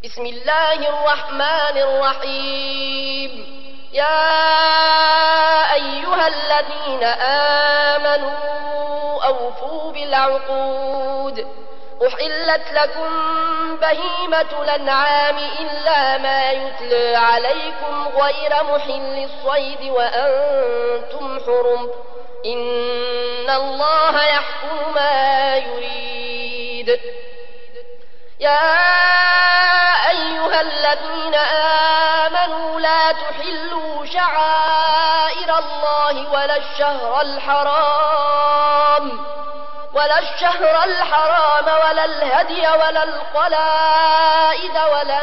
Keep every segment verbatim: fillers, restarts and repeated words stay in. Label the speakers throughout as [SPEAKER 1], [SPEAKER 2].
[SPEAKER 1] بسم الله الرحمن الرحيم. يا أيها الذين آمنوا أوفوا بالعقود. أحلت لكم بهيمة الأنعام إلا ما يتلى عليكم غير محل الصيد وأنتم حرم. إن الله يحكم ما يريد. يا أيها الذين آمنوا لا تحلوا شعائر الله ولا الشهر الحرام ولا الشهر الحرام ولا الهدي ولا القلائد ولا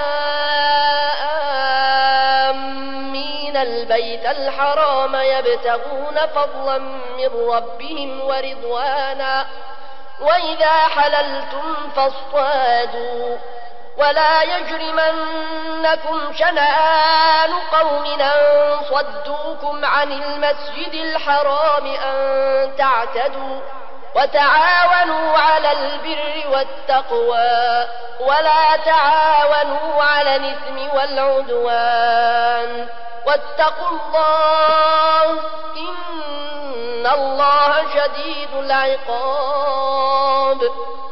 [SPEAKER 1] آمين البيت الحرام يبتغون فضلا من ربهم ورضوانا وإذا حللتم فاصطادوا ولا يجرمنكم شنآن قوم أن صدوكم عن المسجد الحرام أن تعتدوا وتعاونوا على البر والتقوى ولا تعاونوا على الإثم والعدوان واتقوا الله إن الله شديد العقاب.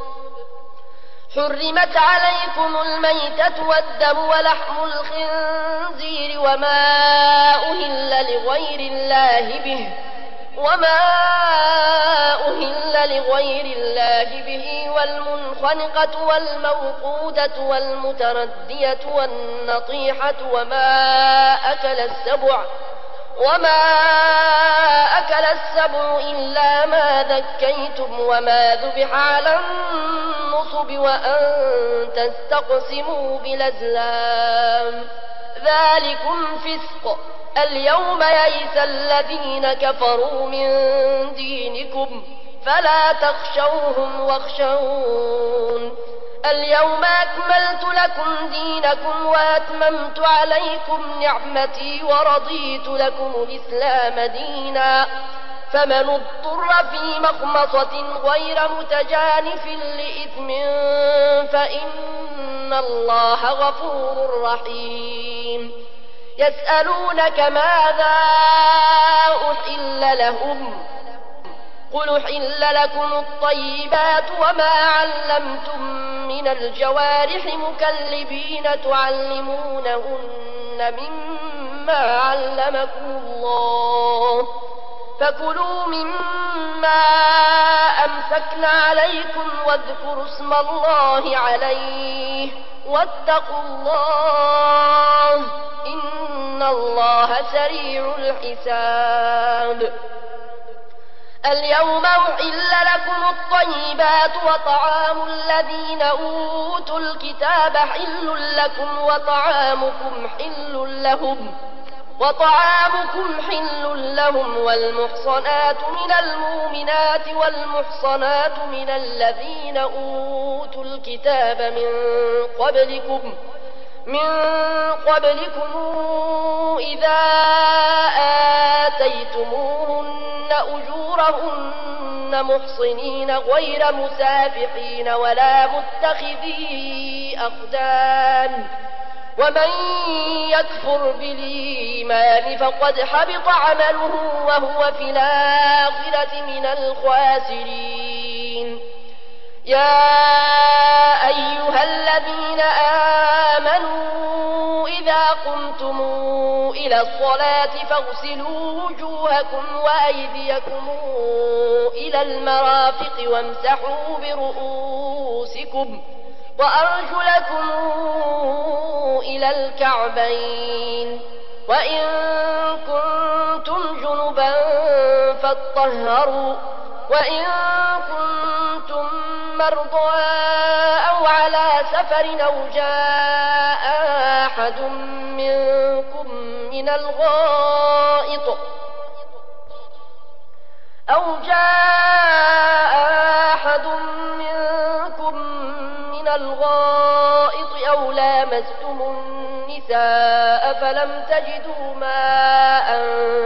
[SPEAKER 1] حرمت عليكم الميتة والدم ولحم الخنزير وما أهل لغير الله به وما أهل لغير الله به والمنخنقة والموقودة والمتردية والنطيحة وما أكل السبع وما أكل السبع إلا ما ذكيتم وما ذبح على النصب وأن تستقسموا بالأزلام ذلكم فسق. اليوم يئس الذين كفروا من دينكم فلا تخشوهم واخشون. اليوم أكملت لكم دينكم وأتممت عليكم نعمتي ورضيت لكم الإسلام دينا. فمن اضطر في مخمصة غير متجانف لإثم فإن الله غفور رحيم. يسألونك ماذا أحل لهم قل أحل لكم الطيبات وما علمتم من الجوارح مكلبين تعلمونهن مما علمكم الله فكلوا مما أمسكن عليكم واذكروا اسم الله عليه واتقوا الله إن الله سريع الحساب. اليوم أحل لكم الطيبات وطعام الذين أوتوا الكتاب حل لكم وطعامكم حل لهم وطعامكم حل لهم والمحصنات من المؤمنات والمحصنات من الذين أوتوا الكتاب من قبلكم من قبلكم إذا آتيتموهن أجورهن محصنين غير مسافحين ولا متخذي أخدان ومن يكفر بالإيمان فقد حبط عمله وهو في الآخرة من الخاسرين. يا أيها الذين آمنوا إذا قمتم إلى الصلاة فاغسلوا وجوهكم وأيديكم إلى المرافق وامسحوا برؤوسكم وأرجلكم إلى الكعبين وإن كنتم جنبا فاطهروا وإن كنتم مرضى أو على سفر أو جاء أحد منكم من الغائط أو جاء أحد منكم من الغائط أو لامستم النساء فلم تجدوا ماء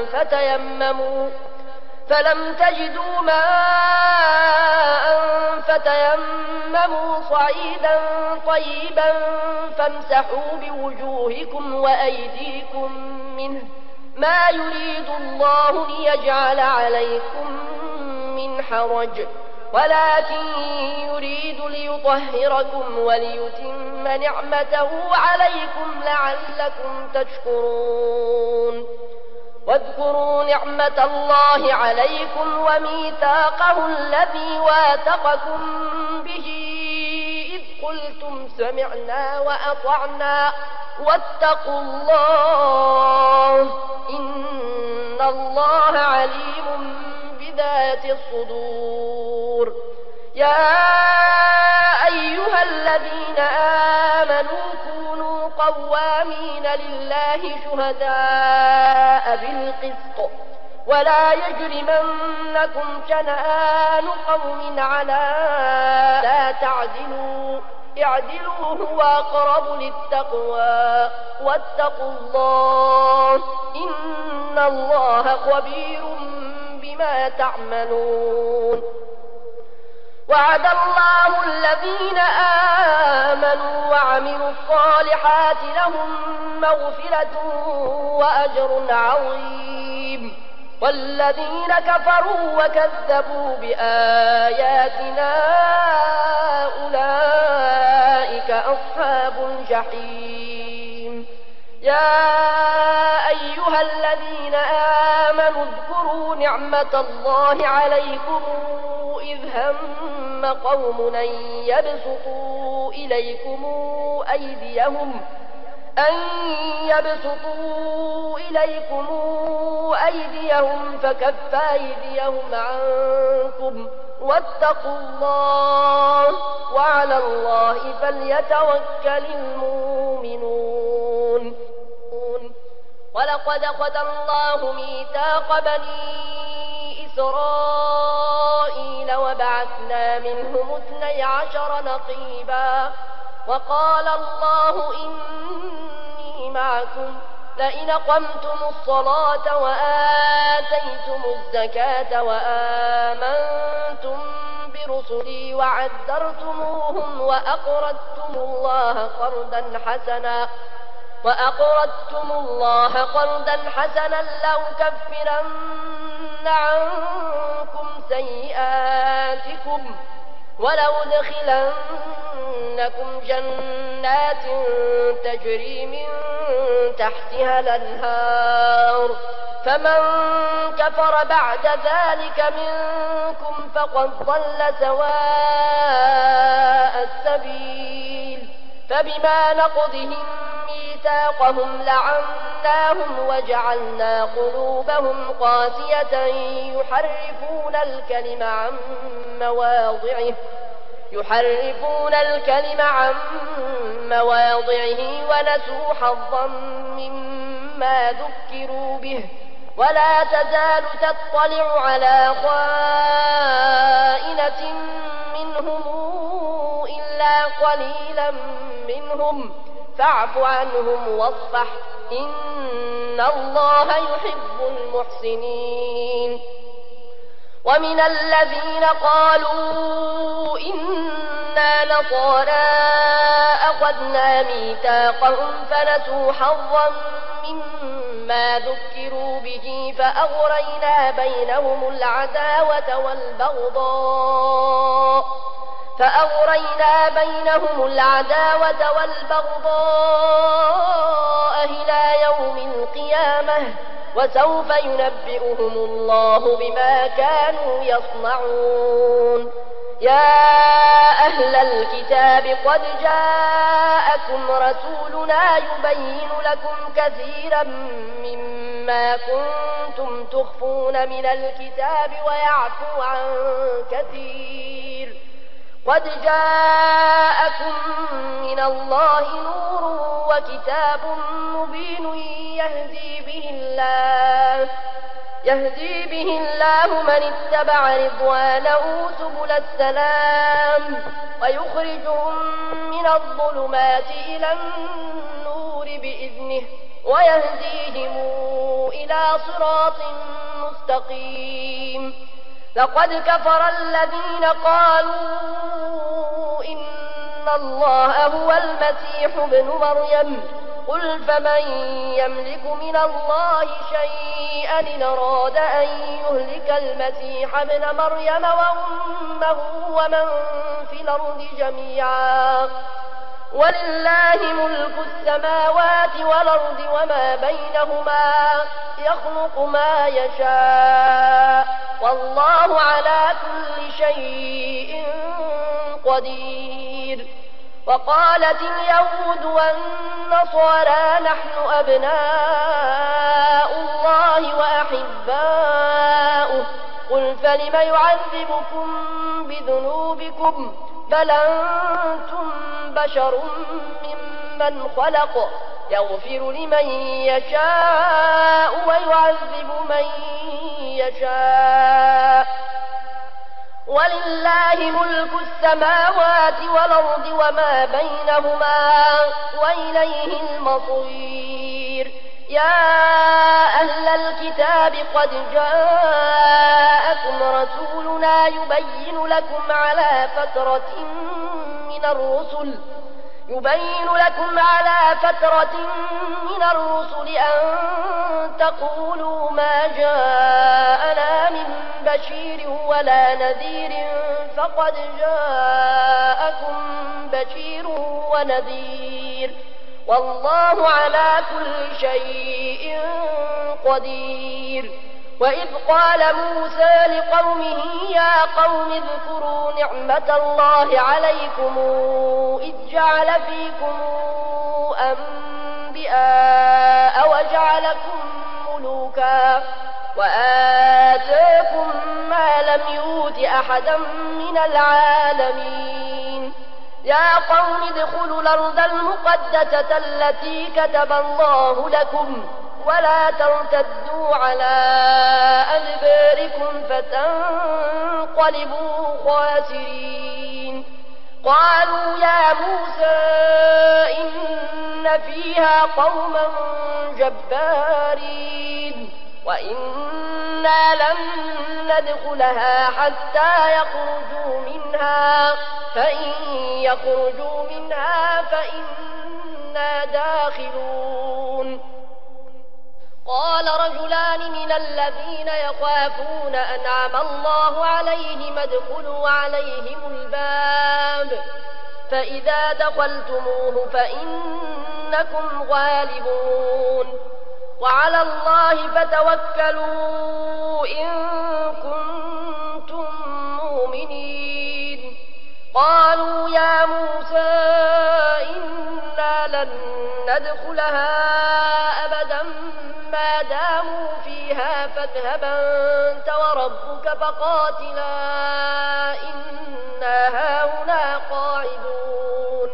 [SPEAKER 1] فتيمموا فلم تجدوا ماء فتيمموا صعيدا طيبا فامسحوا بوجوهكم وأيديكم منه ما يريد الله ليجعل عليكم من حرج ولكن يريد ليطهركم وليتم نعمته عليكم لعلكم تشكرون واذكروا نعمة الله عليكم وميثاقه الذي واثقكم به إذ قلتم سمعنا وأطعنا واتقوا الله إن الله عليم بذات الصدور يا أيها الذين آمنوا كونوا قوامين لله شهداء بالقسط ولا يجرمنكم شنآن قوم على لا تعدلوا اعدلوا هو أقرب للتقوى واتقوا الله إن الله خبير بما تعملون وعد الله الذين آمنوا وعملوا الصالحات لهم مغفرة وأجر عظيم والذين كفروا وكذبوا بآياتنا أولئك أصحاب الجحيم يا أيها الذين آمنوا اذكروا نعمة الله عليكم إذ هم قوم أن يبسطوا إليكم أيديهم أن يبسطوا إليكم أيديهم فكف أيديهم عنكم واتقوا الله وعلى الله فليتوكل المؤمنون ولقد أخذ الله ميثاق بني إسرائيل وبعثنا منهم اثني عشر نقيبا وقال الله إني معكم لئن أقمتم الصلاة وآتيتم الزكاة وآمنتم برسلي وعذرتموهم وأقرضتم الله قرضا حسنا وأقرضتم الله قرضا حسنا لأكفرن عنكم سيئاتكم ولأدخلنكم جنات تجري من تحتها الأنهار فمن كفر بعد ذلك منكم فقد ضل سواء السبيل فبما نقضهم ميثاقهم لعناهم وجعلنا قلوبهم قاسية يحرفون الكلم عن مواضعه يحرفون الكلم عن مواضعه ونسوا حظا مما ذكروا به ولا تزال تطلع على خائنة منهم إلا قليلا منهم فاعف عنهم واصفح إن الله يحب المحسنين ومن الذين قالوا إنا نصارى أخذنا ميثاقهم فنسوا حظا مما ذكروا به فأغرينا بينهم العداوة والبغضاء فأغرينا بينهم العداوة والبغضاء إلى يوم القيامة وسوف ينبئهم الله بما كانوا يصنعون يا أهل الكتاب قد جاءكم رسولنا يبين لكم كثيرا مما كنتم تخفون من الكتاب ويعفو عن كثير قد جاءكم من الله نور وكتاب مبين يهدي به الله يهدي به الله من اتبع رضوانه سبل السلام ويخرجهم من الظلمات إلى النور بإذنه ويهديهم إلى صراط مستقيم لقد كفر الذين قالوا الله هو المسيح ابن مريم قل فمن يملك من الله شيئا إن أراد أن يهلك المسيح ابن مريم وأمه ومن في الأرض جميعا ولله ملك السماوات والأرض وما بينهما يخلق ما يشاء والله على كل شيء قدير. وقالت اليهود والنصارى نحن أبناء الله وأحباؤه قل فلم يعذبكم بذنوبكم بل أنتم بشر ممن خلق يغفر لمن يشاء ويعذب من يشاء ولله ملك السماوات والأرض وما بينهما وإليه المصير. يا أهل الكتاب قد جاءكم رسولنا يبين لكم على فترة من الرسل يبين لكم على فترة من الرسل أن تقولوا ما جاءنا من بشير ولا نذير فقد جاءكم بشير ونذير والله على كل شيء قدير. وإذ قال موسى لقومه يا قوم اذكروا نعمة الله عليكم إذ جعل فيكم أنبياء وجعلكم ملوكا وآتاكم ما لم يؤت أحدا من العالمين. يا قوم ادخلوا الأرض المقدسة التي كتب الله لكم ولا ترتدوا على أدباركم فتنقلبوا خاسرين. قالوا يا موسى إن فيها قوما جبارين وإنا لن ندخلها حتى يخرجوا منها فإن يخرجوا منها فإنا داخلون. قال رجلان من الذين يخافون أنعم الله عليهم ادخلوا عليهم الباب فإذا دخلتموه فإنكم غالبون وعلى الله فتوكلوا إن كنتم مؤمنين. قالوا يا موسى إنا لن ندخلها أبدا ما داموا فيها فاذهب أنت وربك فقاتلا إنا هاهنا قاعدون.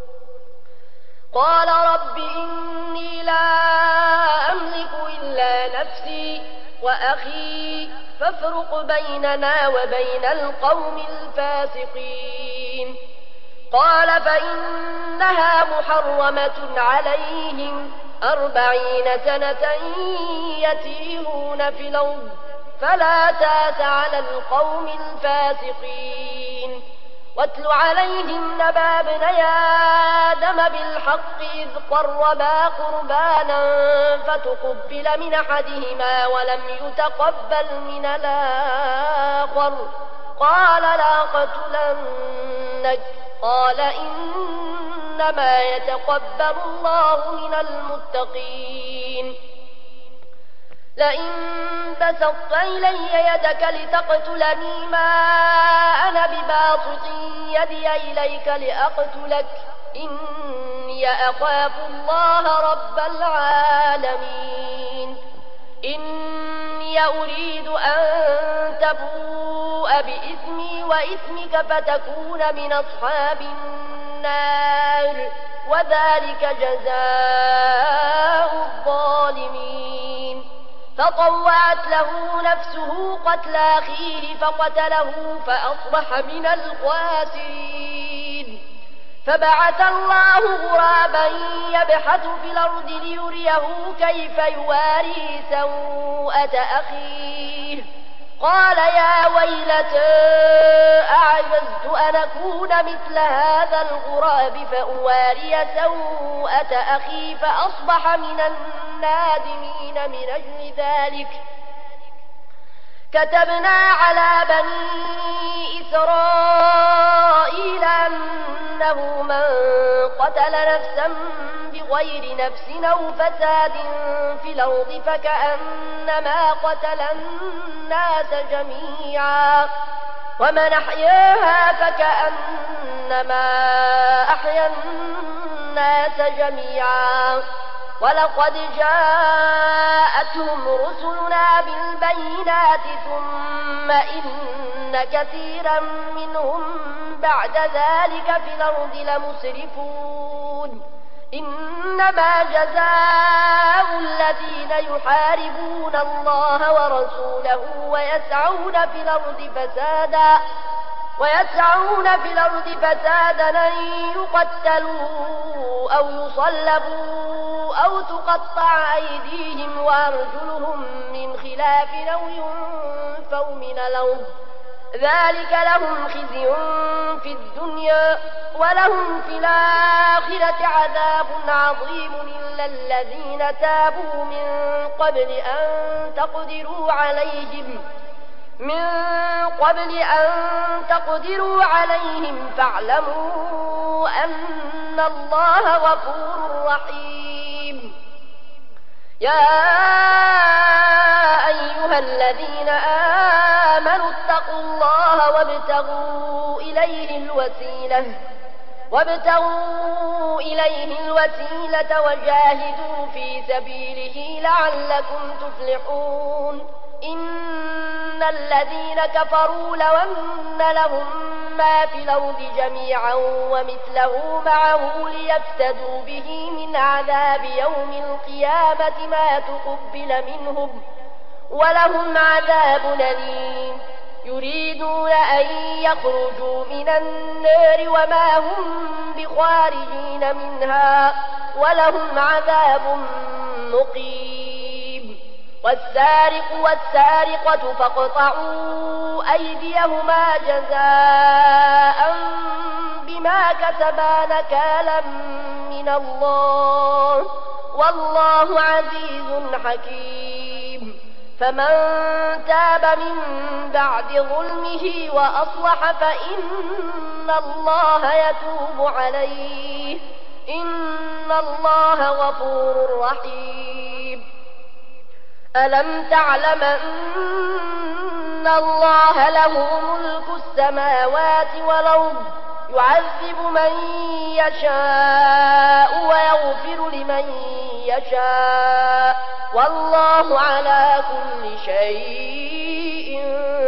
[SPEAKER 1] قال رب إني لا أملك إلا نفسي وأخي فافرق بيننا وبين القوم الفاسقين. قال فإنها محرمة عليهم أربعين سنة يتيهون في الأرض فلا تاس على القوم الفاسقين. واتل عليهم نبأ ابني آدم بالحق إذ قربا قربانا فتقبل من أحدهما ولم يتقبل من الآخر قال لأقتلنك قال إنما يتقبل الله من المتقين. لئن بسطت إلي يدك لتقتلني ما أنا بباسط يدي إليك لأقتلك إني أخاف الله رب العالمين. إني أريد أن تبوء بإثمي وإثمك فتكون من أصحاب النار وذلك جزاء الظالمين. فطوعت له نفسه قتل أخيه فقتله فأصبح من الخاسرين. فبعث الله غرابا يبحث في الأرض ليريه كيف يواري سوءة أخيه قال يا ويلتى أعجزت أن أكون مثل هذا الغراب فأواري سوءة أخي فأصبح من النادمين. من أجل ذلك كتبنا على بني إسرائيل أنه من قتل نفسا بغير نفس أو فساد في الأرض فكأنما قتل الناس جميعا ومن أحياها فكأنما أحيا الناس جميعا. ولقد جاءتهم رسلنا بالبينات ثم إن كثيرا منهم بعد ذلك في الأرض لمسرفون. إنما جزاء الذين يحاربون الله ورسوله ويسعون في الأرض فسادا ويسعون في الأرض فسادا أن يقتلوا أو يصلبوا أو تقطع أيديهم وأرجلهم من خلاف أو ينفوا من الأرض. ذلك لهم خزي في الدنيا ولهم في الآخرة عذاب عظيم إلا الذين تابوا من قبل أن تقدروا عليهم من قبل أن تقدروا عليهم فاعلموا أن الله غفور رحيم. يا أيها الذين آمنوا اتقوا الله وابتغوا إليه الوسيلة وابتغوا إليه الوسيلة وجاهدوا في سبيله لعلكم تفلحون. إن الذين كفروا لو أن لهم ما في الأرض جميعا ومثله معه ليفتدوا به من عذاب يوم القيامة ما تقبل منهم ولهم عذاب أليم. يريدون أن يخرجوا من النار وما هم بخارجين منها ولهم عذاب مقيم. والسارق والسارقة فاقطعوا أيديهما جزاء بما كسبا نكالا من الله والله عزيز حكيم. فمن تاب من بعد ظلمه وأصلح فإن الله يتوب عليه إن الله غفور رحيم. ألم تعلم أن الله له ملك السماوات والأرض يعذب من يشاء ويغفر لمن يشاء والله على كل شيء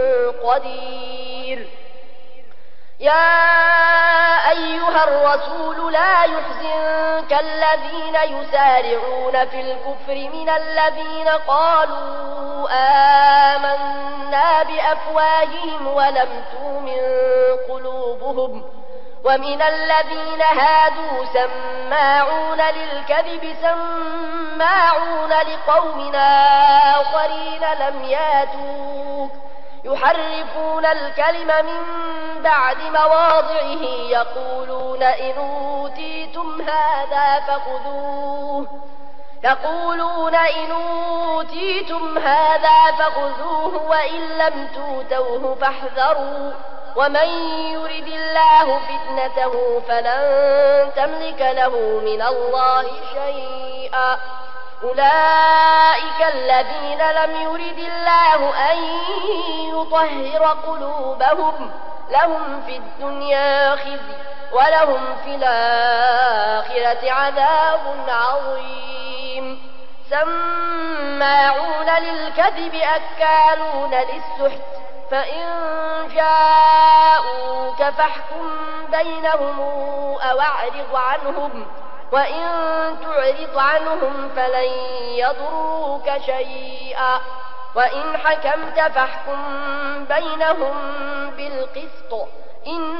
[SPEAKER 1] قدير. يا أيها الرسول لا يحزنك الذين يسارعون في الكفر من الذين قالوا آمنا بأفواههم ولم تؤمن قلوبهم ومن الذين هادوا سماعون للكذب سماعون لقوم آخرين لم ياتوك يحرفون الكلم من بعد مواضعه يقولون إن أوتيتم هذا فخذوه يقولون إن أوتيتم هذا فخذوه وإن لم توتوه فاحذروا ومن يرد الله فتنته فلن تملك له من الله شيئا. أولئك الذين لم يرد الله أن يطهر قلوبهم لهم في الدنيا خزي ولهم في الآخرة عذاب عظيم. سماعون للكذب أكالون للسحت فإن جاءوك فاحكم بينهم أو أعرض عنهم وإن تعرض عنهم فلن يضروك شيئا وإن حكمت فاحكم بينهم بالقسط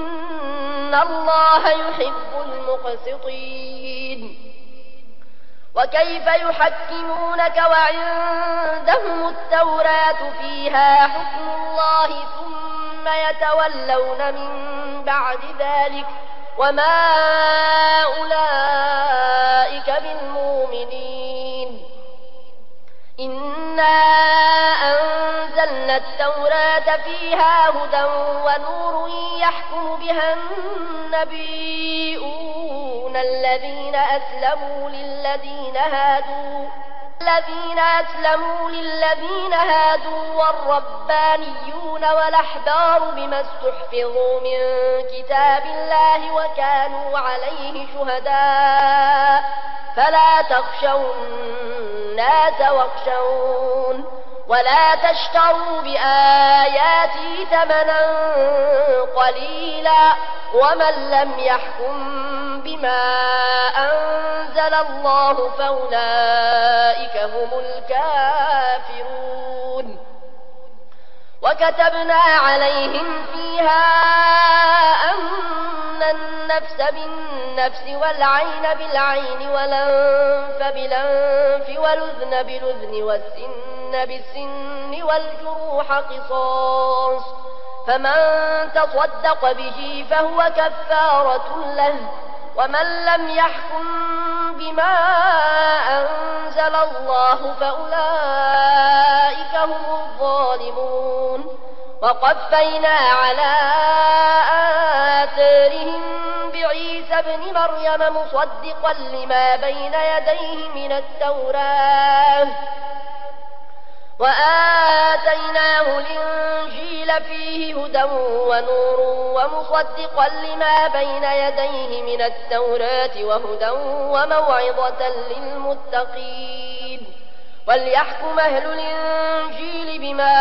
[SPEAKER 1] إن الله يحب المقسطين. وكيف يحكمونك وعندهم التوراة فيها حكم الله ثم يتولون من بعد ذلك وما أولئك بالمؤمنين. إنا أنزلنا التوراة فيها هدى ونور يحكم بها النبيون الذين أسلموا للذين هادوا الذين أسلموا للذين هادوا والربانيون والأحبار بما استحفظوا من كتاب الله وكانوا عليه شهداء فلا تخشوا الناس واخشون ولا تشتروا بآياتي ثمنا قليلا ومن لم يحكم بما أنزل الله فأولئك هم الكافرون. وكتبنا عليهم فيها أن النفس بالنفس والعين بالعين والأنف بالأنف والأذن بالأذن والسن بالسن والجروح قصاص فمن تصدق به فهو كفارة له ومن لم يحكم بما أنزل الله فأولئك هم الظالمون. وقفينا على آثارهم بعيسى ابن مريم مصدقا لما بين يديه من التوراة وآتيناه الإنجيل فيه هدى ونور ومصدقا لما بين يديه من التوراة وهدى وموعظة للمتقين. وليحكم أهل الإنجيل بما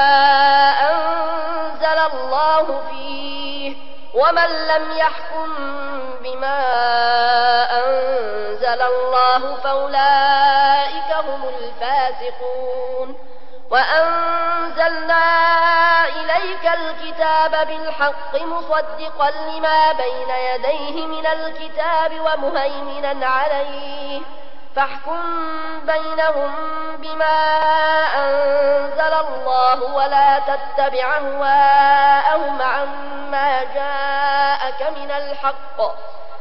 [SPEAKER 1] أنزل الله فيه ومن لم يحكم بما أنزل الله فأولئك هم الفاسقون. وأنزلنا إليك الكتاب بالحق مصدقا لما بين يديه من الكتاب ومهيمنا عليه فاحكم بينهم بما أنزل الله ولا تتبع أهواءهم عما جاءك من الحق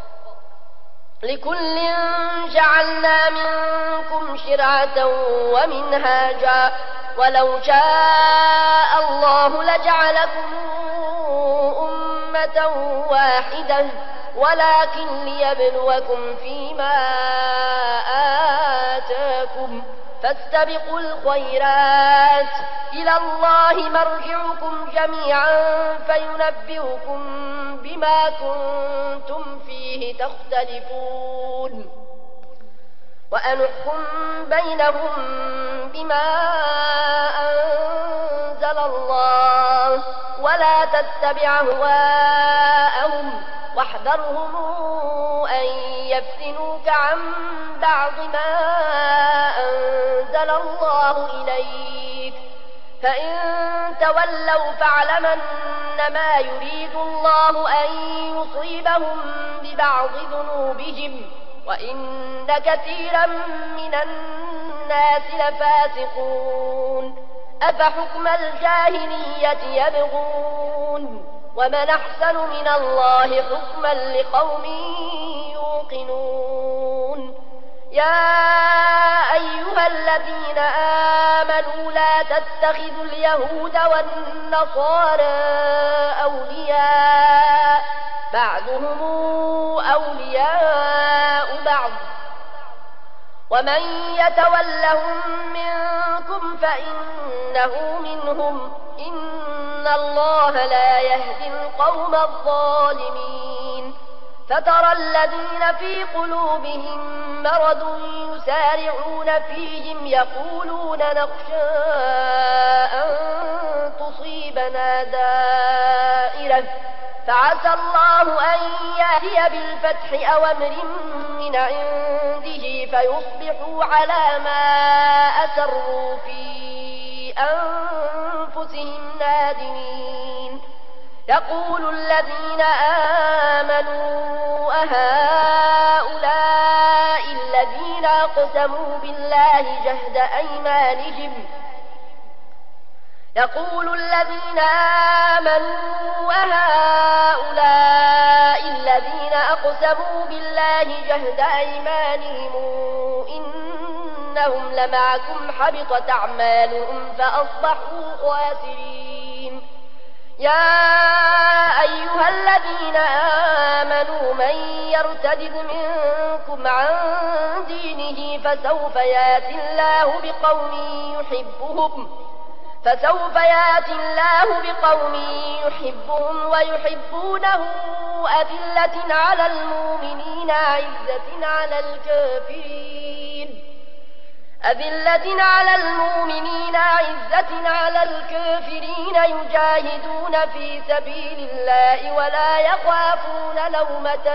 [SPEAKER 1] لكل جعلنا منكم شرعة ومنهاجا ولو شاء الله لجعلكم أمة واحدة ولكن ليبلوكم فيما آتاكم فاستبقوا الخيرات إلى الله مرجعكم جميعا فينبئكم بما كنتم فيه تختلفون. وأنحكم بينهم بما أنزل الله ولا تتبع أهواءهم واحذرهم أن يفتنوك عن بعض ما أنزل الله إليك فإن تولوا فاعلم أنما يريد الله أن يصيبهم ببعض ذنوبهم وإن كثيرا من الناس لفاسقون. أفحكم الجاهلية يبغون ومن أحسن من الله حكما لقوم يوقنون. يا أيها الذين آمنوا لا تتخذوا اليهود والنصارى أولياء بعضهم أولياء بعض ومن يتولهم منكم فإنه منهم إن الله لا يهدي القوم الظالمين. فترى الذين في قلوبهم مرض يسارعون فيهم يقولون نخشى أن تصيبنا دائرة فعسى الله أن يأتي بالفتح أو أمر من عنده فيصبحوا على ما أسروا في أنفسهم نادمين. يقول الذين آمنوا أهؤلاء الذين الذين أقسموا بالله جهد أيمانهم يقول الذين آمنوا أهؤلاء الذين أقسموا بالله جهد أيمانهم إنهم لمعكم حبطت أعمالهم فأصبحوا خاسرين يا أيها الذين آمنوا من يرتد منكم عن دينه فسوف يأتي الله بقوم يحبهم فسوف يأتي الله بقوم يحبهم ويحبونه أذلة على المؤمنين عزة على الكافرين أذلة على المؤمنين عزة على الكافرين يجاهدون في سبيل الله ولا يخافون لومة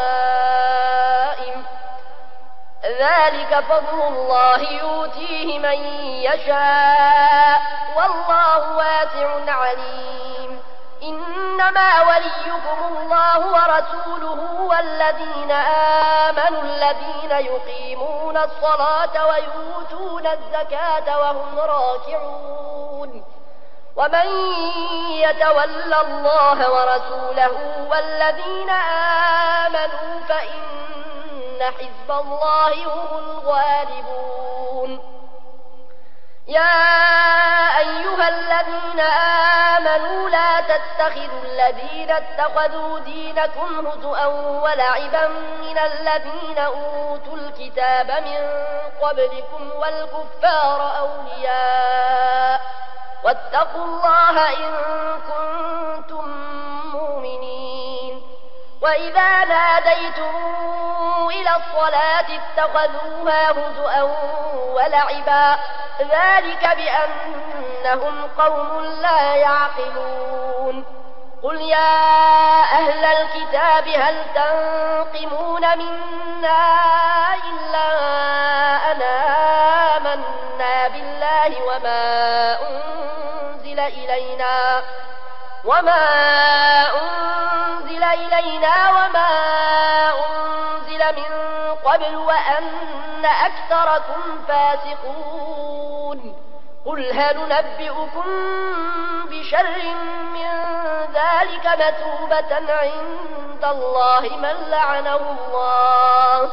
[SPEAKER 1] لائم ذلك فضل الله يؤتيه من يشاء والله واسع عليم إنما وليكم الله ورسوله والذين آمنوا الذين يقيمون الصلاة ويؤتون الزكاة وهم راكعون ومن يتول الله ورسوله والذين آمنوا فإن حزب الله هم الغالبون يا أيها الذين آمنوا لا تتخذوا الذين اتخذوا دينكم هزؤا ولعبا من الذين أوتوا الكتاب من قبلكم والكفار أولياء واتقوا الله إن كنتم مؤمنين وإذا ناديتم إلى الصلاة اتخذوها هزؤا ولعبا ذلك بأنهم قوم لا يعقلون قل يا أهل الكتاب هل تنقمون منا إلا أن آمنا بالله وما أنزل إلينا وما أنزل إلينا وما أنزل من قبل وأن أكثركم فاسقون قل هل ننبئكم بشر من ذلك مثوبة عند الله من لعنه الله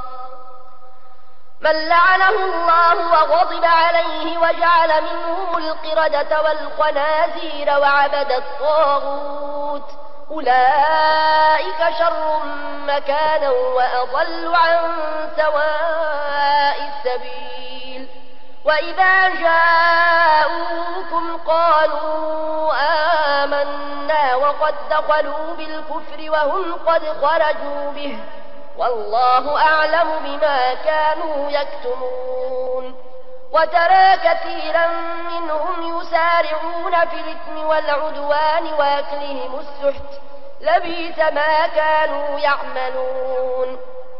[SPEAKER 1] من لعنه الله وغضب عليه وجعل منهم القردة والخنازير وعبد الطاغوت أولئك شر مكانا وأضل عن سواء السبيل وإذا جاءوكم قالوا آمنا وقد دخلوا بالكفر وهم قد خرجوا به والله أعلم بما كانوا يكتمون وترى كثيرا منهم يسارعون في الإثم والعدوان وأكلهم السحت لبئس ما كانوا يعملون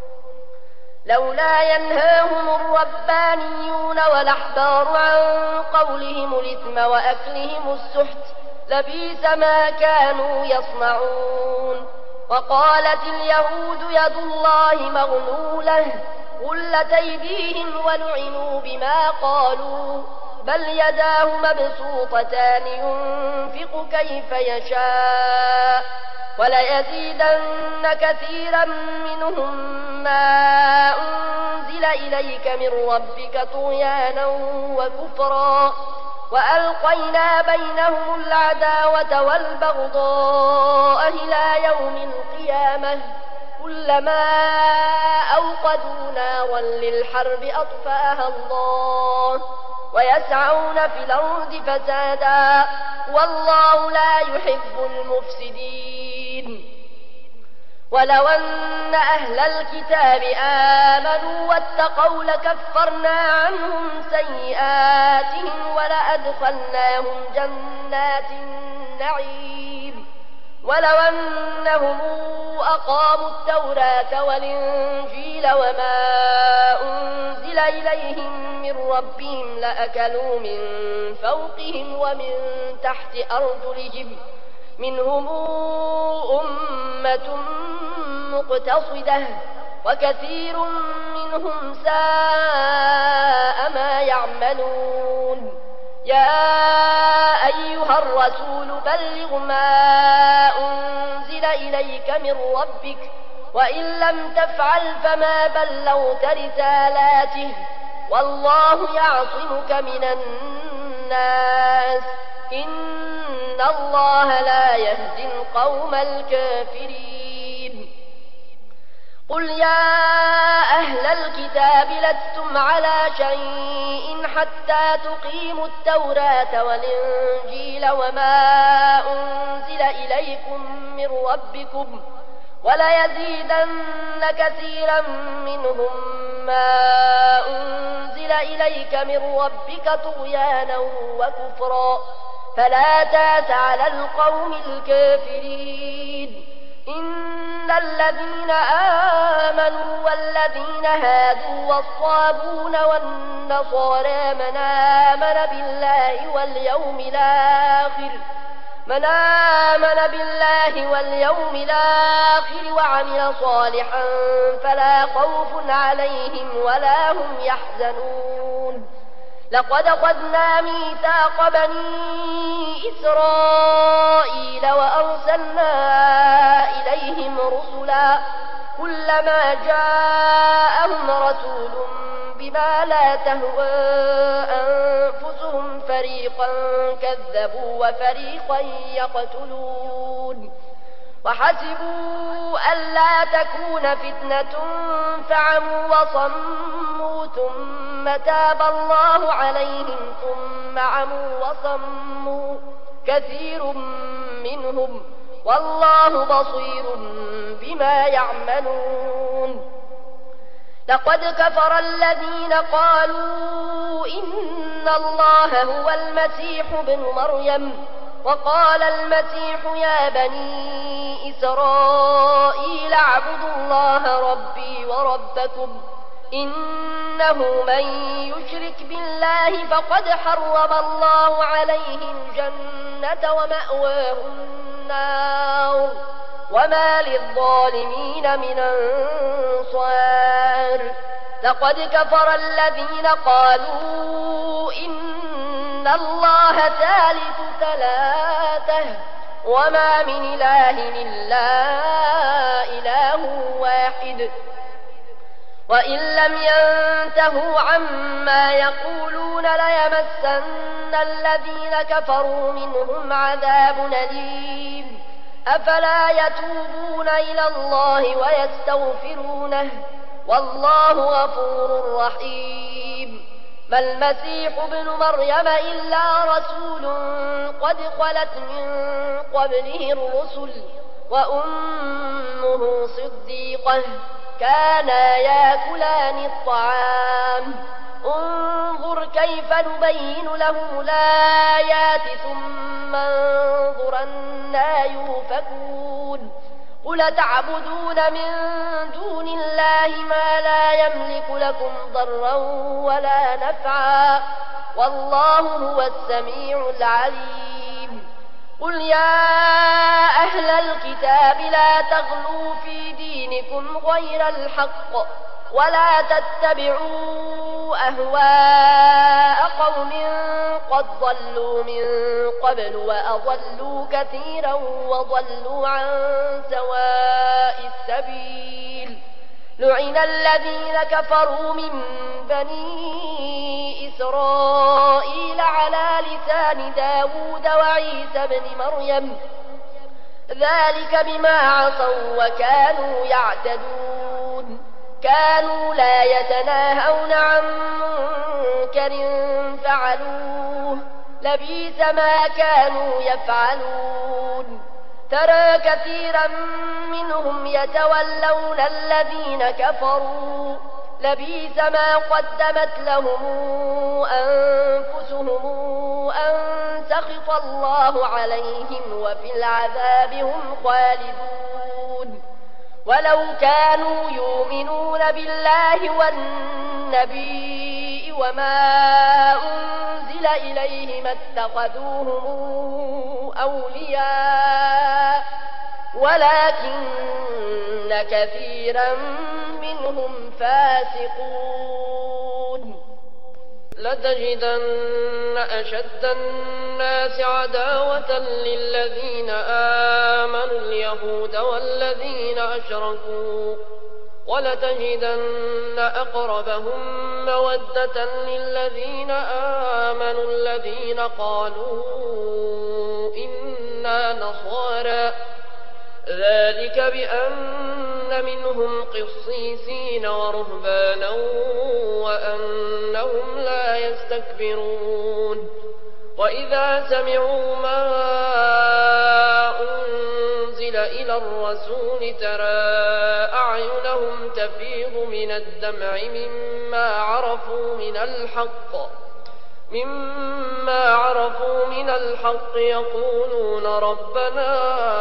[SPEAKER 1] لولا ينهاهم الربانيون والأحبار عن قولهم الإثم وأكلهم السحت لبئس ما كانوا يصنعون وقالت اليهود يد الله مغلولة غلت أيديهم ولعنوا بما قالوا بل يداه مبسوطتان ينفق كيف يشاء وليزيدن كثيرا منهم ما أنزل إليك من ربك طغيانا وكفرا وألقينا بينهم العداوة والبغضاء إلى يوم القيامة كلما أوقدوا نارا للحرب أطفأها الله ويسعون في الأرض فسادا والله لا يحب المفسدين ولو أن أهل الكتاب آمنوا واتقوا لكفرنا عنهم سيئاتهم ولأدخلناهم جنات النعيم ولو أنهم أقاموا التوراة والإنجيل وما أنزل إليهم من ربهم لأكلوا من فوقهم ومن تحت أرجلهم منهم أمة مقتصدة وكثير منهم منهم ساء ما يعملون يا أيها الرسول بلغ ما أنزل إليك من ربك وإن لم تفعل فما بلغت رسالاته والله يعصمك من الناس إن الله لا يهدي القوم الكافرين قل يا أهل الكتاب لستم على شيء حتى تقيموا التوراة والإنجيل وما أنزل إليكم من ربكم وليزيدن كثيرا منهم ما أنزل إليك من ربك طغيانا وكفرا فلا تاس على القوم الكافرين إن الذين آمنوا والذين هادوا والصابون والنصارى من آمن بالله واليوم الآخر من آمن بالله واليوم الآخر وعمل صالحا فلا خوف عليهم ولا هم يحزنون لقد أخذنا ميثاق بني إسرائيل وأرسلنا إليهم رسلا كلما جاءهم رسول بما لا تهوى أنفسهم فريقا كذبوا وفريقا يقتلون وحسبوا ألا تكون فتنة فعموا وصموا ثم تاب الله عليهم ثم عموا وصموا كثير منهم والله بصير بما يعملون لقد كفر الذين قالوا إن الله هو المسيح ابن مريم وقال المسيح يا بني إسرائيل اعبدوا الله ربي وربكم إنه من يشرك بالله فقد حرم الله عليه الجنة ومأواه النار وما للظالمين من أنصار لقد كفر الذين قالوا إن الله ثالث ثلاثة وما من إله إلا إله واحد وإن لم ينتهوا عما يقولون ليمسن الذين كفروا منهم عذاب أليم أفلا يتوبون إلى الله ويستغفرونه والله غفور رحيم ما المسيح ابن مريم إلا رسول قد خلت من قبله الرسل وأمه صديقة كانا ياكلان الطعام انظر كيف نبين لهم الآيات ثم انظر أنى يؤفكون قل تعبدون من دون الله ما لا يملك لكم ضرا ولا نفعا والله هو السميع العليم قل يا أهل الكتاب لا تغلوا في دينكم غير الحق ولا تتبعوا أهواء قوم قد ضلوا من قبل وأضلوا كثيرا وضلوا عن سواء السبيل لعن الذين كفروا من بني إسرائيل على لسان داود وعيسى بن مريم ذلك بما عصوا وكانوا يعتدون كانوا لا يتناهون عن منكر فعلوه لبئس ما كانوا يفعلون ترى كثيرا منهم يتولون الذين كفروا لبئس ما قدمت لهم أنفسهم أن سخط الله عليهم وفي العذاب هم خالدون ولو كانوا يؤمنون بالله والنبي وما أنزل إليه ما اتخذوهم أولياء ولكن كثيرا منهم فاسقون.
[SPEAKER 2] لتجدن أشد الناس عداوة للذين آمنوا اليهود والذين أشركوا، ولتجدن أقربهم مودة للذين آمنوا الذين قالوا إنا نصارى، ذلك بأن منهم قسيسين ورهبانا وأنهم لا يستكبرون. وإذا سمعوا ما أنزل إلى الرسول ترى أعينهم تفيض من الدمع مما عرفوا من الحق مما عرفوا من الحق يقولون ربنا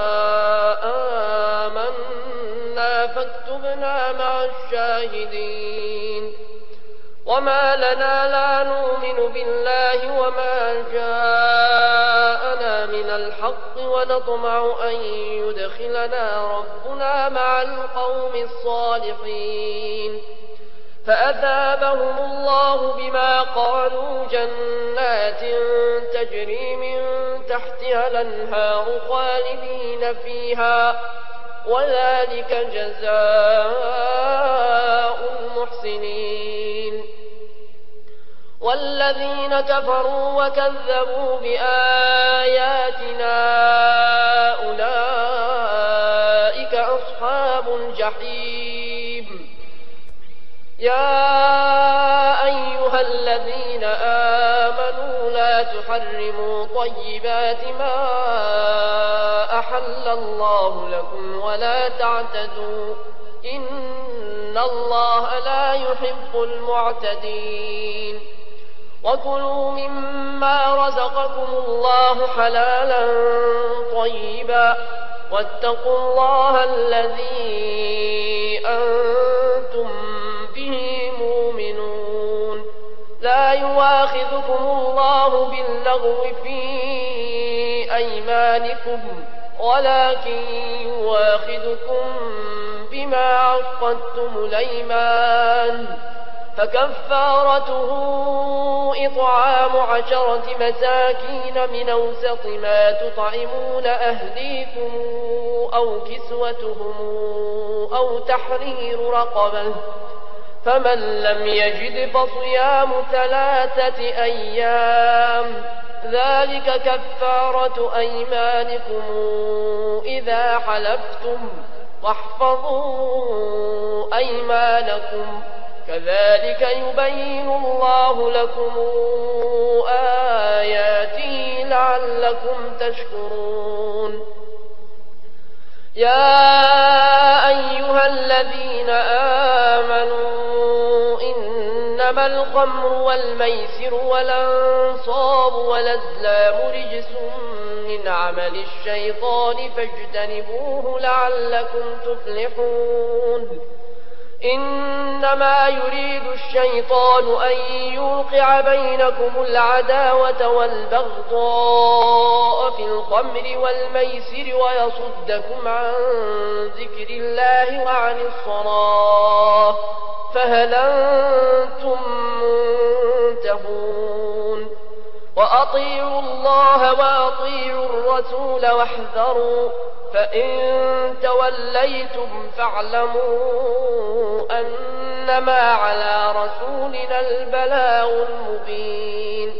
[SPEAKER 2] آمنا فاكتبنا مع الشاهدين. وما لنا لا نؤمن بالله وما جاءنا من الحق ونطمع أن يدخلنا ربنا مع القوم الصالحين. فأثابهم الله بما قالوا جنات تجري من تحتها الأنهار خالدين فيها، وذلك جزاء المحسنين. والذين كفروا وكذبوا بآياتنا أولئك أصحاب الجحيم. يا أيها الذين آمنوا لا تحرموا طيبات ما أحل الله لكم ولا تعتدوا إن الله لا يحب المعتدين. وكلوا مما رزقكم الله حلالا طيبا واتقوا الله الذي أنتم به مؤمنون. لا يواخذكم الله باللغو في أيمانكم ولكن يواخذكم بما عقدتم الأيمان، فكفارته إطعام عشرة مساكين من أوسط ما تطعمون أهليكم أو كسوتهم أو تحرير رقبة، فمن لم يجد فصيام ثلاثة أيام، ذلك كفارة أيمانكم إذا حلفتم، واحفظوا أيمانكم، كذلك يبين الله لكم آياته لعلكم تشكرون. يا أيها الذين آمنوا إنما الخمر والميسر والأنصاب والأزلام رجس من عمل الشيطان فاجتنبوه لعلكم تفلحون. إنما يريد الشيطان أن يوقع بينكم العداوة والبغضاء في الخمر والميسر ويصدكم عن ذكر الله وعن الصلاة، فهل أنتم منتهون؟ وأطيعوا الله وأطيعوا الرسول واحذروا، فإن توليتم فاعلموا أنما على رسولنا البلاغ المبين.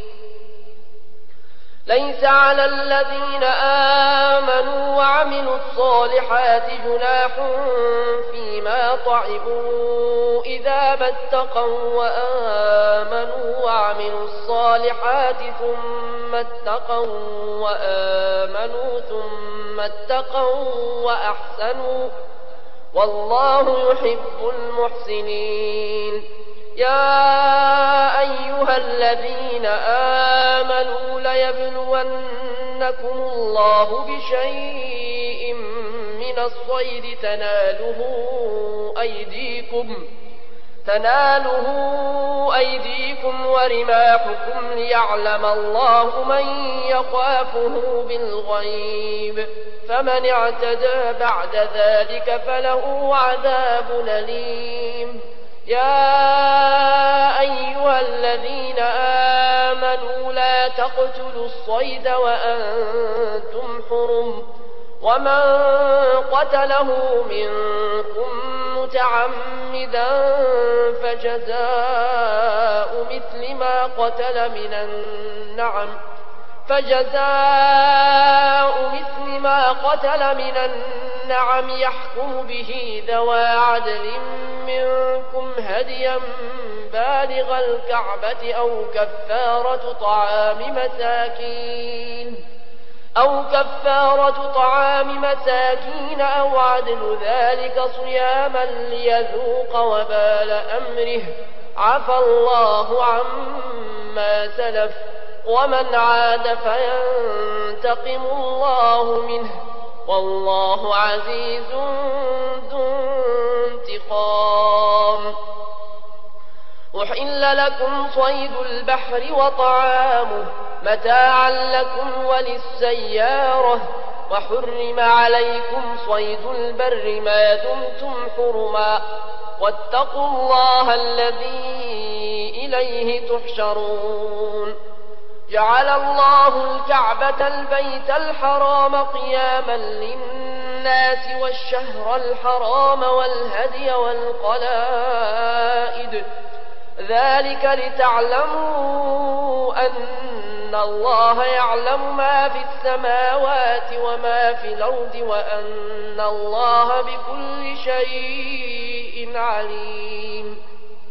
[SPEAKER 2] ليس على الذين آمنوا وعملوا الصالحات جناح فيما طعموا إذا ما اتقوا وآمنوا وعملوا الصالحات ثم اتقوا وآمنوا ثم اتقوا وأحسنوا، والله يحب المحسنين. يا أيها الذين آمنوا ليبلونكم الله بشيء من الصيد تناله أيديكم تناله أيديكم ورماحكم ليعلم الله من يخافه بالغيب، فمن اعتدى بعد ذلك فله عذاب أليم. يا أيها الذين آمنوا لا تقتلوا الصيد وأنتم حرم، ومن قتله منكم متعمدا فجزاء مثل ما قتل من النعم فجزاء مثل ما قتل من النعم يحكم به ذوى عدل منكم هديا بالغ الكعبة أو كفارة طعام مساكين أو كفارة طعام مساكين أو عدل ذلك صياما ليذوق وبال أمره. عفى الله عما سلف، ومن عاد فينتقم الله منه، والله عزيز ذو انتقام. أحل لكم صيد البحر وطعامه متاعا لكم وللسيارة، وحرم عليكم صيد البر ما دمتم حرما، واتقوا الله الذي إليه تحشرون. جعل الله الكعبة البيت الحرام قياما للناس والشهر الحرام والهدي والقلائد، ذلك لتعلموا أن الله يعلم ما في السماوات وما في الأرض وأن الله بكل شيء عليم.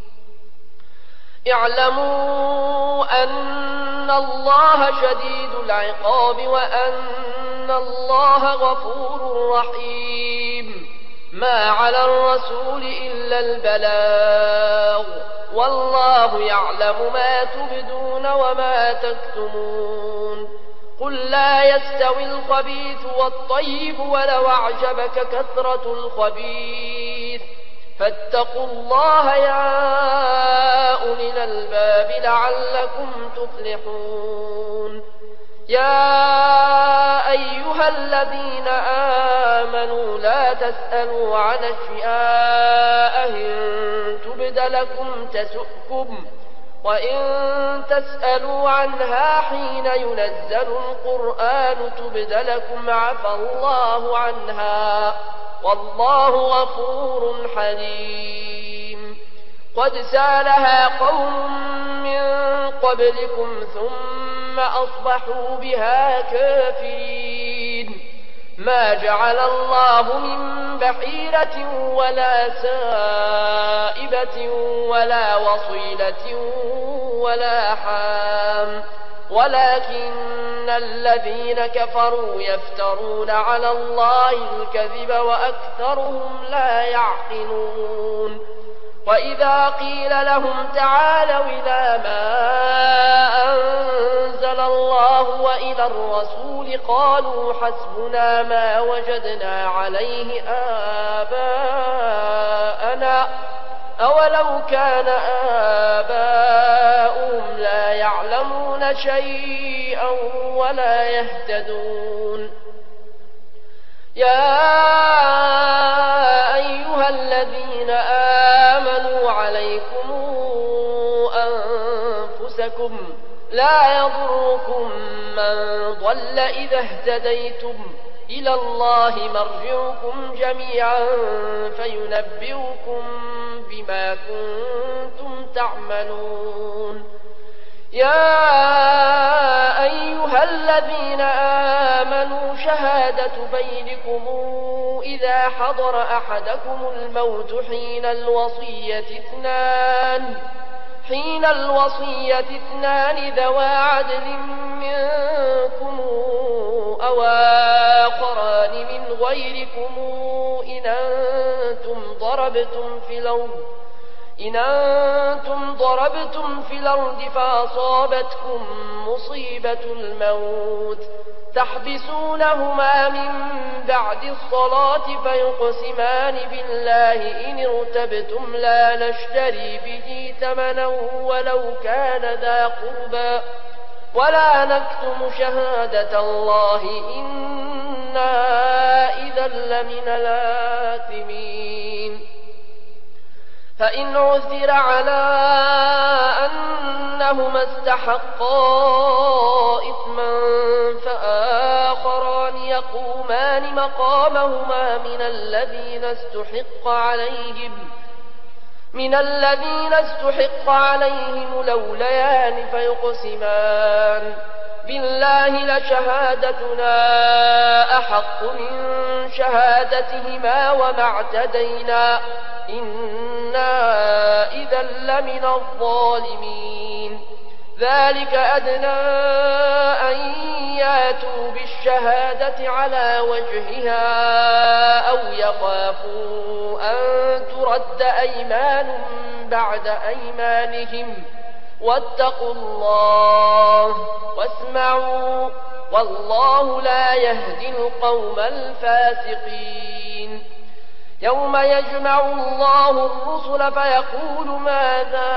[SPEAKER 2] اعلموا أن الله شديد العقاب وأن الله غفور رحيم. ما على الرسول إلا البلاغ، والله يعلم ما تبدون وما تكتمون. قل لا يستوي الخبيث والطيب ولو أعجبك كثرة الخبيث، فاتقوا الله يا أولي الألباب لعلكم تفلحون. يا أيها الذين آمنوا لا تسألوا عن أشياء إن تبد لكم تسؤكم، وإن تسألوا عنها حين ينزل القرآن تبد لكم عفى الله عنها، والله غفور حليم. قد سالها قوم من قبلكم ثم أصبحوا بها كافرين. ما جعل الله من بحيرة ولا سائبة ولا وصيلة ولا حام، ولكن الذين كفروا يفترون على الله الكذب وأكثرهم لا يعقلون. وإذا قيل لهم تعالوا إلى ما أنزل الله وإلى الرسول قالوا حسبنا ما وجدنا عليه آباءنا أولو كان آباؤهم لا يعلمون شيئا ولا يهتدون. يا أيها الذين آمنوا عليكم أنفسكم لا يضركم من ضل إذا اهتديتم، إلى الله مرجعكم جميعا فينبئكم بما كنتم تعملون. يا أيها الذين آمنوا شهادة بينكم إذا حضر أحدكم الموت حين الوصية اثنان حين الوصية اثنان ذوى عدل منكم أو آخران من غيركم إن أنتم ضربتم في الأرض إن أنتم ضربتم في الأرض فأصابتكم مصيبة الموت تحبسونهما من بعد الصلاة فيقسمان بالله إن ارتبتم لا نشتري به ثمنا ولو كان ذا قربى ولا نكتم شهادة الله إن إنا إذا لمن الآثمين فإن عثر على أنهما استحقا إثما فآخران يقومان مقامهما من الذين استحق عليهم من الذين استحق عليهم الأوليان فيقسمان بالله لشهادتنا أحق من شهادتهما وما اعتدينا إنا إذا لمن الظالمين ذلك أدنى أن ياتوا بالشهادة على وجهها أو يخافوا أن ترد أيمان بعد أيمانهم واتقوا الله واسمعوا والله لا يهدي القوم الفاسقين يوم يجمع الله الرسل فيقول ماذا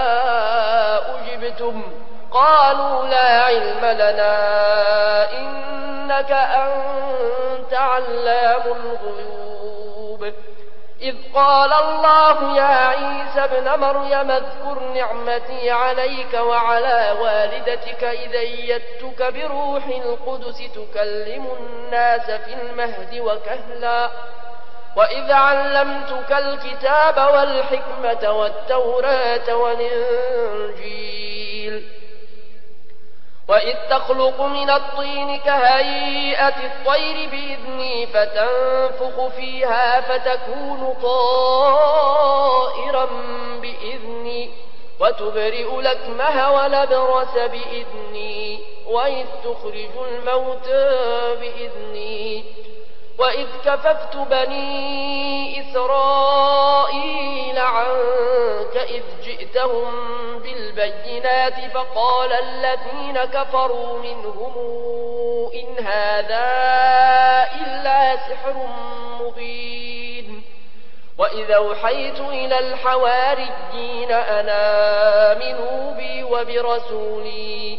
[SPEAKER 2] أجبتم قالوا لا علم لنا إنك أنت علام الغيوب إذ قال الله يا عيسى ابن مريم اذكر نعمتي عليك وعلى والدتك إذ أيدتك بروح القدس تكلم الناس في المهد وكهلا وإذ علمتك الكتاب والحكمة والتوراة والإنجيل وإذ تخلق من الطين كهيئة الطير بإذني فتنفخ فيها فتكون طائرا بإذني وتبرئ الأكمه والأبرص بإذني وإذ تخرج الموتى بإذني وإذ كففت بني إسرائيل عنك إذ جئتهم بالبينات فقال الذين كفروا منهم إن هذا إلا سحر مبين وإذ أوحيت إلى الحواريين أن آمنوا بي وبرسولي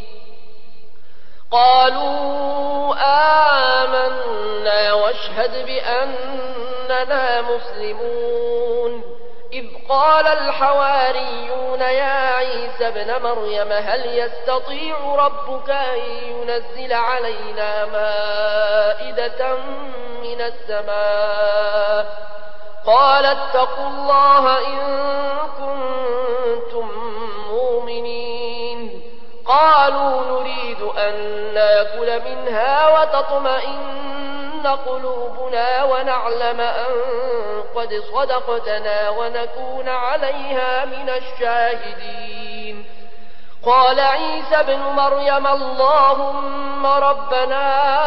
[SPEAKER 2] قالوا آمنا واشهد بأننا مسلمون إذ قال الحواريون يا عيسى ابن مريم هل يستطيع ربك أن ينزل علينا مائدة من السماء قال اتقوا الله إن كنتم مؤمنين قالوا نريد أن نأكل منها وتطمئن قلوبنا ونعلم أن قد صدقتنا ونكون عليها من الشاهدين قال عيسى ابن مريم اللهم ربنا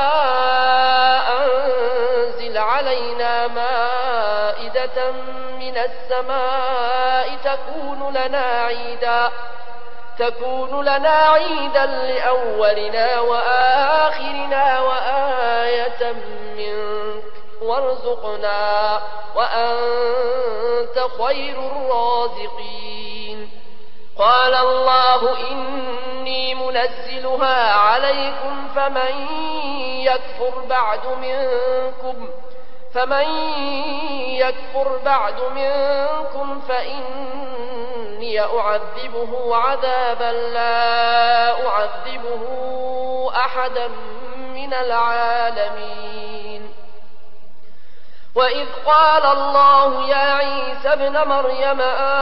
[SPEAKER 2] أنزل علينا مائدة من السماء تكون لنا عيدا تكون لنا عيدا لأولنا وآخرنا وآية منك وارزقنا وأنت خير الرازقين قال الله إني منزلها عليكم فمن يكفر بعد منكم فمن يكفر بعد منكم فإني أعذبه عذابا لا أعذبه أحدا من العالمين وإذ قال الله يا عيسى ابن مريم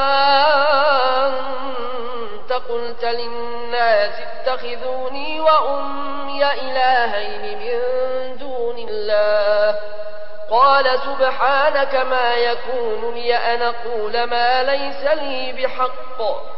[SPEAKER 2] أنت قلت للناس اتخذوني وأمي إلهين من دون الله قال سبحانك ما يكون لي أن أقول ما ليس لي بحق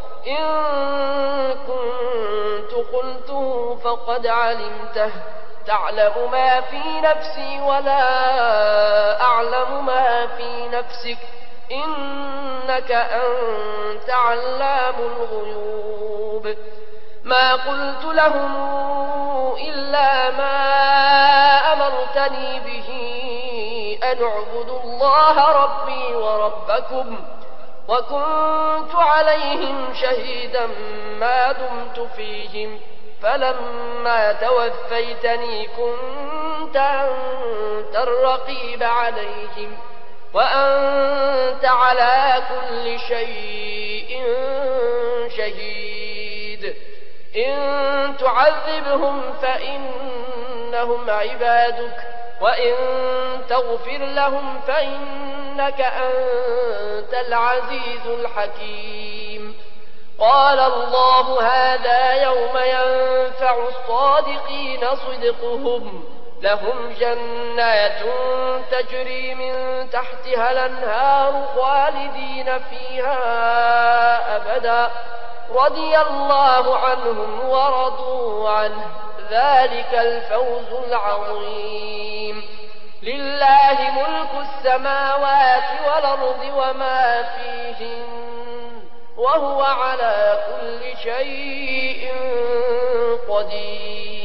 [SPEAKER 2] إن كنت قلته فقد علمته تعلم ما في نفسي ولا أعلم ما في نفسك إنك أنت علام الغيوب ما قلت لهم إلا ما أمرتني به أن اعبدوا الله ربي وربكم وكنت عليهم شهيدا ما دمت فيهم فلما توفيتني كنت كنت أنت الرقيب عليهم وأنت على كل شيء شهيد إن تعذبهم فإنهم عبادك وإن تغفر لهم فإنك أنت العزيز الحكيم قال الله هذا يوم ينفع الصادقين صدقهم لهم جنات تجري من تحتها الأنهار خالدين فيها أبدا رضي الله عنهم ورضوا عنه ذلك الفوز العظيم لله ملك السماوات والأرض وما فيهن وهو على كل شيء قدير